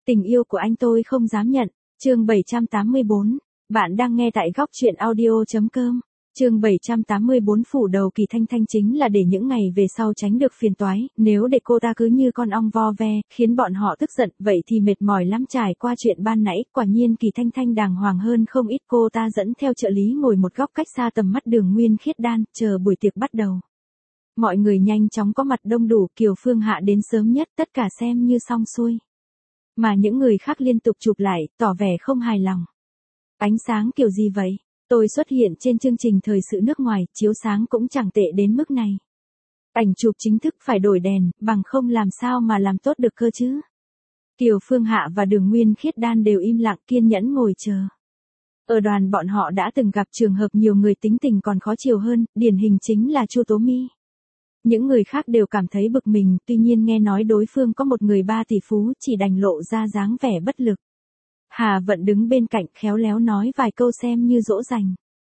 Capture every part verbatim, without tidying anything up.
Tình yêu của anh tôi không dám nhận. Chương bảy trăm tám mươi bốn. Bạn đang nghe tại góc truyện audio chấm com. Chương bảy trăm tám mươi bốn. Phủ đầu Kỳ Thanh Thanh chính là để những ngày về sau tránh được phiền toái, nếu để cô ta cứ như con ong vo ve, khiến bọn họ tức giận, vậy thì mệt mỏi lắm. Trải qua chuyện ban nãy, quả nhiên Kỳ Thanh Thanh đàng hoàng hơn không ít. Cô ta dẫn theo trợ lý ngồi một góc cách xa tầm mắt Đường Nguyên Khiết Đan, chờ buổi tiệc bắt đầu. Mọi người nhanh chóng có mặt đông đủ, Kiều Phương Hạ đến sớm nhất, tất cả xem như xong xuôi. Mà những người khác liên tục chụp lại, tỏ vẻ không hài lòng. Ánh sáng kiểu gì vậy? Tôi xuất hiện trên chương trình thời sự nước ngoài, chiếu sáng cũng chẳng tệ đến mức này. Ảnh chụp chính thức phải đổi đèn, bằng không làm sao mà làm tốt được cơ chứ. Kiều Phương Hạ và Đường Nguyên Khiết Đan đều im lặng kiên nhẫn ngồi chờ. Ở đoàn bọn họ đã từng gặp trường hợp nhiều người tính tình còn khó chịu hơn, điển hình chính là Chu Tố Mi. Những người khác đều cảm thấy bực mình, tuy nhiên nghe nói đối phương có một người ba tỷ phú, chỉ đành lộ ra dáng vẻ bất lực. Hà Vận đứng bên cạnh khéo léo nói vài câu xem như dỗ dành.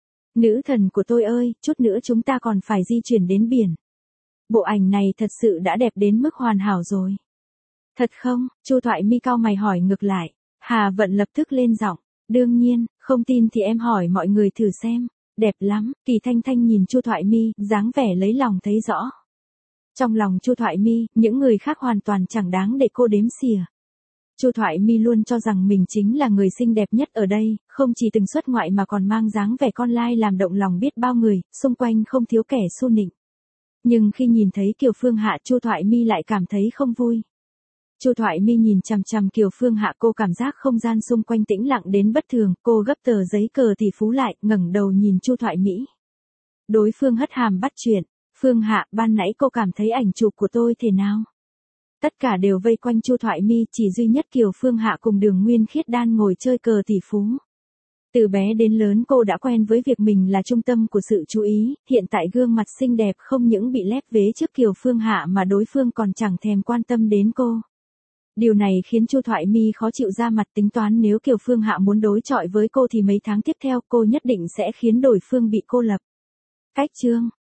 Nữ thần của tôi ơi, chút nữa chúng ta còn phải di chuyển đến biển. Bộ ảnh này thật sự đã đẹp đến mức hoàn hảo rồi. Thật không? Chu Thoại Mi cau mày hỏi ngược lại. Hà Vận lập tức lên giọng. Đương nhiên, không tin thì em hỏi mọi người thử xem. Đẹp lắm. Kỳ Thanh Thanh nhìn Chu Thoại Mi, dáng vẻ lấy lòng thấy rõ. Trong lòng Chu Thoại Mi, những người khác hoàn toàn chẳng đáng để cô đếm xỉa. Chu Thoại Mi luôn cho rằng mình chính là người xinh đẹp nhất ở đây, không chỉ từng xuất ngoại mà còn mang dáng vẻ con lai làm động lòng biết bao người, xung quanh không thiếu kẻ xu nịnh. Nhưng khi nhìn thấy Kiều Phương Hạ, Chu Thoại Mi lại cảm thấy không vui. Chu Thoại Mi nhìn chằm chằm Kiều Phương Hạ, cô cảm giác không gian xung quanh tĩnh lặng đến bất thường, cô gấp tờ giấy cờ tỷ phú lại, ngẩng đầu nhìn Chu Thoại Mỹ. Đối phương hất hàm bắt chuyện. Phương Hạ, ban nãy cô cảm thấy ảnh chụp của tôi thế nào? Tất cả đều vây quanh Chu Thoại Mi, chỉ duy nhất Kiều Phương Hạ cùng Đường Nguyên Khiết Đan ngồi chơi cờ tỷ phú. Từ bé đến lớn cô đã quen với việc mình là trung tâm của sự chú ý, hiện tại gương mặt xinh đẹp không những bị lép vế trước Kiều Phương Hạ mà đối phương còn chẳng thèm quan tâm đến cô. Điều này khiến Chu Thoại Mi khó chịu ra mặt, tính toán nếu Kiều Phương Hạ muốn đối chọi với cô thì mấy tháng tiếp theo cô nhất định sẽ khiến đối phương bị cô lập. Cách chương,